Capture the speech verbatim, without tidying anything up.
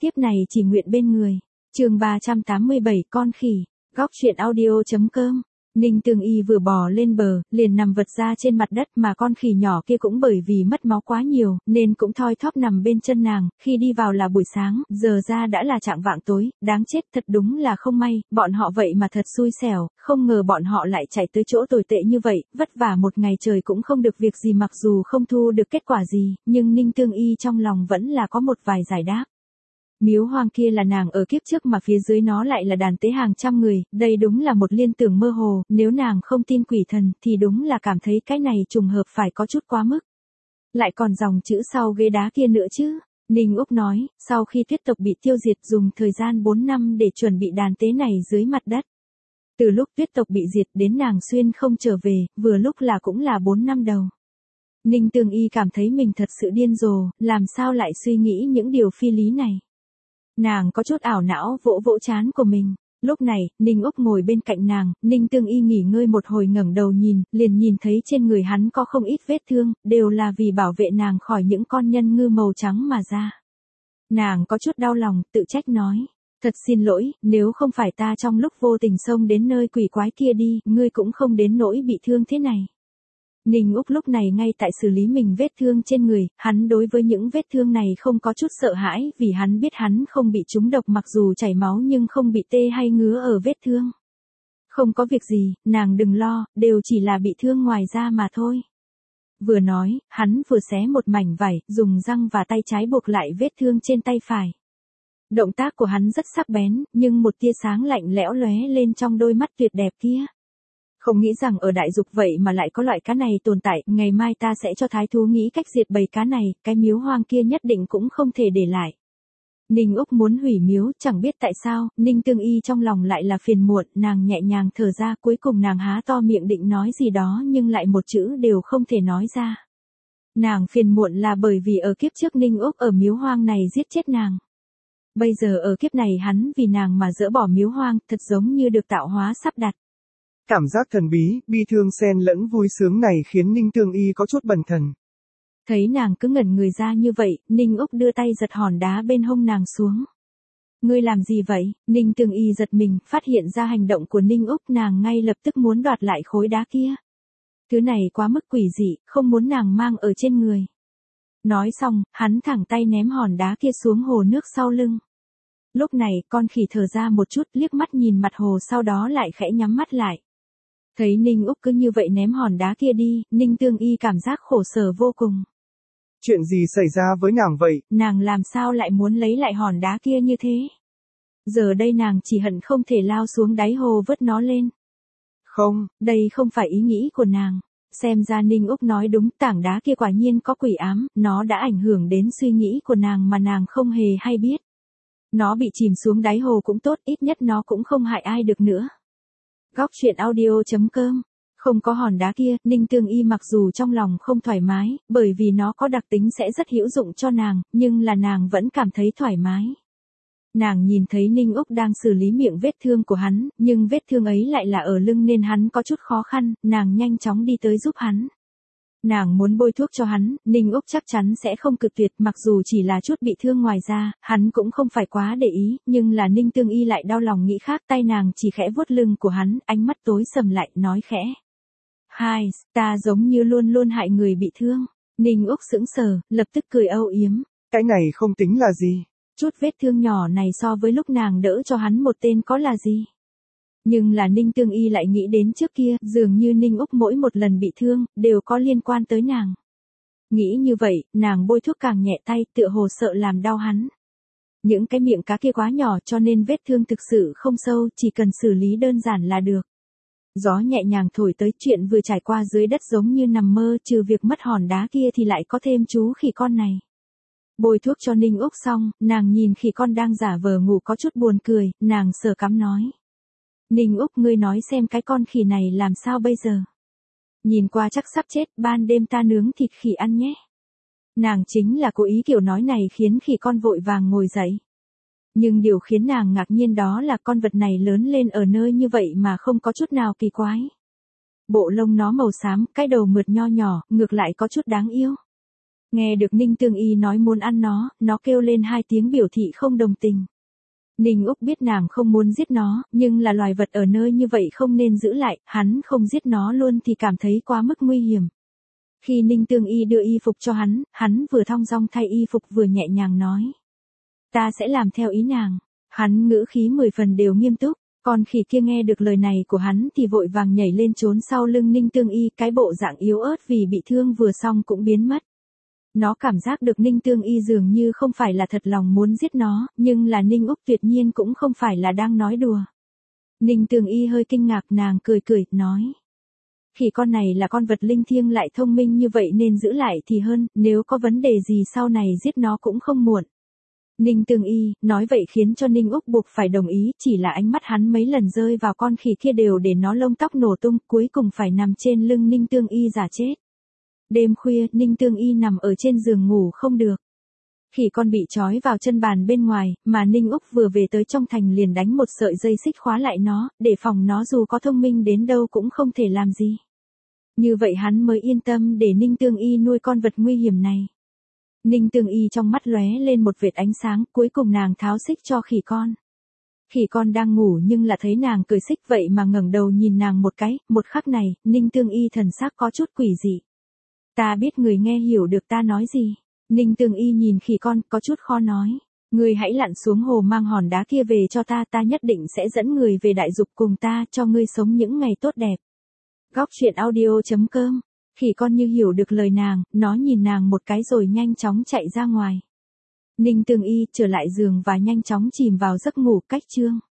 tiếp này chỉ nguyện bên người. Chương ba trăm tám mươi bảy con khỉ. Góc truyện audio chấm com. Ninh Tương Y vừa bò lên bờ, liền nằm vật ra trên mặt đất mà con khỉ nhỏ kia cũng bởi vì mất máu quá nhiều, nên cũng thoi thóp nằm bên chân nàng, khi đi vào là buổi sáng, giờ ra đã là chạng vạng tối, đáng chết thật đúng là không may, bọn họ vậy mà thật xui xẻo, không ngờ bọn họ lại chạy tới chỗ tồi tệ như vậy, vất vả một ngày trời cũng không được việc gì mặc dù không thu được kết quả gì, nhưng Ninh Tương Y trong lòng vẫn là có một vài giải đáp. Miếu hoang kia là nàng ở kiếp trước mà phía dưới nó lại là đàn tế hàng trăm người, đây đúng là một liên tưởng mơ hồ, nếu nàng không tin quỷ thần thì đúng là cảm thấy cái này trùng hợp phải có chút quá mức. Lại còn dòng chữ sau ghế đá kia nữa chứ, Ninh Úc nói, sau khi tuyết tộc bị tiêu diệt dùng thời gian bốn năm để chuẩn bị đàn tế này dưới mặt đất. Từ lúc tuyết tộc bị diệt đến nàng xuyên không trở về, vừa lúc là cũng là bốn năm đầu. Ninh Tương Y cảm thấy mình thật sự điên rồ, làm sao lại suy nghĩ những điều phi lý này. Nàng có chút ảo não vỗ vỗ trán của mình. Lúc này, Ninh Úc ngồi bên cạnh nàng, Ninh Tương Y nghỉ ngơi một hồi ngẩng đầu nhìn, liền nhìn thấy trên người hắn có không ít vết thương, đều là vì bảo vệ nàng khỏi những con nhân ngư màu trắng mà ra. Nàng có chút đau lòng, tự trách nói, thật xin lỗi, nếu không phải ta trong lúc vô tình xông đến nơi quỷ quái kia đi, ngươi cũng không đến nỗi bị thương thế này. Ninh Úc lúc này ngay tại xử lý mình vết thương trên người, hắn đối với những vết thương này không có chút sợ hãi vì hắn biết hắn không bị trúng độc mặc dù chảy máu nhưng không bị tê hay ngứa ở vết thương. Không có việc gì, nàng đừng lo, đều chỉ là bị thương ngoài da mà thôi. Vừa nói, hắn vừa xé một mảnh vải, dùng răng và tay trái buộc lại vết thương trên tay phải. Động tác của hắn rất sắc bén, nhưng một tia sáng lạnh lẽo lóe lên trong đôi mắt tuyệt đẹp kia. Không nghĩ rằng ở đại dục vậy mà lại có loại cá này tồn tại, ngày mai ta sẽ cho thái thú nghĩ cách diệt bầy cá này, cái miếu hoang kia nhất định cũng không thể để lại. Ninh Úc muốn hủy miếu, chẳng biết tại sao, Ninh Tương Y trong lòng lại là phiền muộn, nàng nhẹ nhàng thở ra, cuối cùng nàng há to miệng định nói gì đó nhưng lại một chữ đều không thể nói ra. Nàng phiền muộn là bởi vì ở kiếp trước Ninh Úc ở miếu hoang này giết chết nàng. Bây giờ ở kiếp này hắn vì nàng mà dỡ bỏ miếu hoang, thật giống như được tạo hóa sắp đặt. Cảm giác thần bí, bi thương xen lẫn vui sướng này khiến Ninh Tương Y có chút bần thần. Thấy nàng cứ ngẩn người ra như vậy, Ninh Úc đưa tay giật hòn đá bên hông nàng xuống. Ngươi làm gì vậy? Ninh Tương Y giật mình, phát hiện ra hành động của Ninh Úc, nàng ngay lập tức muốn đoạt lại khối đá kia. Thứ này quá mức quỷ dị, không muốn nàng mang ở trên người. Nói xong, hắn thẳng tay ném hòn đá kia xuống hồ nước sau lưng. Lúc này, con khỉ thở ra một chút, liếc mắt nhìn mặt hồ sau đó lại khẽ nhắm mắt lại. Thấy Ninh Úc cứ như vậy ném hòn đá kia đi, Ninh Tương Y cảm giác khổ sở vô cùng. Chuyện gì xảy ra với nàng vậy? Nàng làm sao lại muốn lấy lại hòn đá kia như thế? Giờ đây nàng chỉ hận không thể lao xuống đáy hồ vớt nó lên. Không, đây không phải ý nghĩ của nàng. Xem ra Ninh Úc nói đúng, tảng đá kia quả nhiên có quỷ ám, nó đã ảnh hưởng đến suy nghĩ của nàng mà nàng không hề hay biết. Nó bị chìm xuống đáy hồ cũng tốt, ít nhất nó cũng không hại ai được nữa. Góc truyện audio chấm com. Không có hòn đá kia, Ninh Tương Y mặc dù trong lòng không thoải mái, bởi vì nó có đặc tính sẽ rất hữu dụng cho nàng, nhưng là nàng vẫn cảm thấy thoải mái. Nàng nhìn thấy Ninh Úc đang xử lý miệng vết thương của hắn, nhưng vết thương ấy lại là ở lưng nên hắn có chút khó khăn, nàng nhanh chóng đi tới giúp hắn. Nàng muốn bôi thuốc cho hắn, Ninh Úc chắc chắn sẽ không cự tuyệt mặc dù chỉ là chút bị thương ngoài ra, hắn cũng không phải quá để ý, nhưng là Ninh Tương Y lại đau lòng nghĩ khác, tay nàng chỉ khẽ vuốt lưng của hắn, ánh mắt tối sầm lại, nói khẽ. Hai, ta giống như luôn luôn hại người bị thương. Ninh Úc sững sờ, lập tức cười âu yếm. Cái này không tính là gì. Chút vết thương nhỏ này so với lúc nàng đỡ cho hắn một tên có là gì. Nhưng là Ninh Tương Y lại nghĩ đến trước kia, dường như Ninh Úc mỗi một lần bị thương, đều có liên quan tới nàng. Nghĩ như vậy, nàng bôi thuốc càng nhẹ tay, tựa hồ sợ làm đau hắn. Những cái miệng cá kia quá nhỏ cho nên vết thương thực sự không sâu, chỉ cần xử lý đơn giản là được. Gió nhẹ nhàng thổi tới, chuyện vừa trải qua dưới đất giống như nằm mơ, trừ việc mất hòn đá kia thì lại có thêm chú khỉ con này. Bôi thuốc cho Ninh Úc xong, nàng nhìn khỉ con đang giả vờ ngủ có chút buồn cười, nàng sờ cắm nói. Ninh Úc, ngươi nói xem cái con khỉ này làm sao bây giờ? Nhìn qua chắc sắp chết, ban đêm ta nướng thịt khỉ ăn nhé. Nàng chính là cố ý kiểu nói này khiến khỉ con vội vàng ngồi dậy. Nhưng điều khiến nàng ngạc nhiên đó là con vật này lớn lên ở nơi như vậy mà không có chút nào kỳ quái. Bộ lông nó màu xám, cái đầu mượt nho nhỏ, ngược lại có chút đáng yêu. Nghe được Ninh Tương Y nói muốn ăn nó, nó kêu lên hai tiếng biểu thị không đồng tình. Ninh Úc biết nàng không muốn giết nó, nhưng là loài vật ở nơi như vậy không nên giữ lại, hắn không giết nó luôn thì cảm thấy quá mức nguy hiểm. Khi Ninh Tương Y đưa y phục cho hắn, hắn vừa thong dong thay y phục vừa nhẹ nhàng nói. Ta sẽ làm theo ý nàng. Hắn ngữ khí mười phần đều nghiêm túc, con khỉ kia nghe được lời này của hắn thì vội vàng nhảy lên trốn sau lưng Ninh Tương Y, cái bộ dạng yếu ớt vì bị thương vừa xong cũng biến mất. Nó cảm giác được Ninh Tương Y dường như không phải là thật lòng muốn giết nó, nhưng là Ninh Úc tuyệt nhiên cũng không phải là đang nói đùa. Ninh Tương Y hơi kinh ngạc, nàng cười cười, nói. Khỉ con này là con vật linh thiêng lại thông minh như vậy nên giữ lại thì hơn, nếu có vấn đề gì sau này giết nó cũng không muộn. Ninh Tương Y, nói vậy khiến cho Ninh Úc buộc phải đồng ý, chỉ là ánh mắt hắn mấy lần rơi vào con khỉ kia đều để nó lông tóc nổ tung, cuối cùng phải nằm trên lưng Ninh Tương Y giả chết. Đêm khuya, Ninh Tương Y nằm ở trên giường ngủ không được. Khỉ con bị trói vào chân bàn bên ngoài, mà Ninh Úc vừa về tới trong thành liền đánh một sợi dây xích khóa lại nó, để phòng nó dù có thông minh đến đâu cũng không thể làm gì. Như vậy hắn mới yên tâm để Ninh Tương Y nuôi con vật nguy hiểm này. Ninh Tương Y trong mắt lóe lên một vệt ánh sáng, cuối cùng nàng tháo xích cho khỉ con. Khỉ con đang ngủ nhưng là thấy nàng cởi xích vậy mà ngẩng đầu nhìn nàng một cái, một khắc này, Ninh Tương Y thần sắc có chút quỷ dị. Ta biết người nghe hiểu được ta nói gì. Ninh Tương Y nhìn khỉ con, có chút khó nói. Người hãy lặn xuống hồ mang hòn đá kia về cho ta, ta nhất định sẽ dẫn người về đại dục cùng ta, cho ngươi sống những ngày tốt đẹp. Góc truyện audio chấm com. Khỉ con như hiểu được lời nàng, nó nhìn nàng một cái rồi nhanh chóng chạy ra ngoài. Ninh Tương Y trở lại giường và nhanh chóng chìm vào giấc ngủ. Cách chương